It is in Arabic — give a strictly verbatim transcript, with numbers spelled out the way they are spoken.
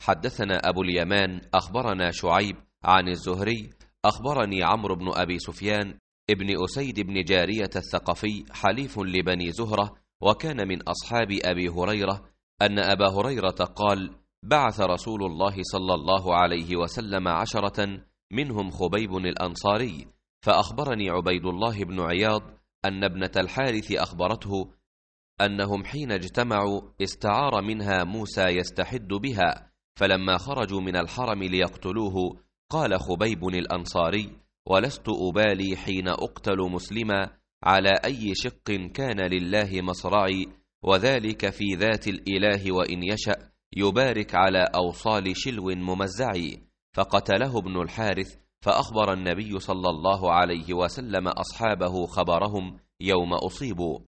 حدثنا أبو اليمان أخبرنا شعيب عن الزهري أخبرني عمرو بن أبي سفيان ابن أسيد بن جارية الثقفي حليف لبني زهرة وكان من أصحاب أبي هريرة أن أبا هريرة قال: بعث رسول الله صلى الله عليه وسلم عشرة منهم خبيب الأنصاري، فأخبرني عبيد الله بن عياض أن ابنة الحارث أخبرته أنهم حين اجتمعوا استعار منها موسى يستحد بها، فلما خرجوا من الحرم ليقتلوه قال خبيب الأنصاري: ولست أبالي حين أقتل مسلما على أي شق كان لله مصرعي، وذلك في ذات الإله وإن يشأ يبارك على أوصال شلو ممزعي. فقتله ابن الحارث، فأخبر النبي صلى الله عليه وسلم أصحابه خبرهم يوم أصيبوا.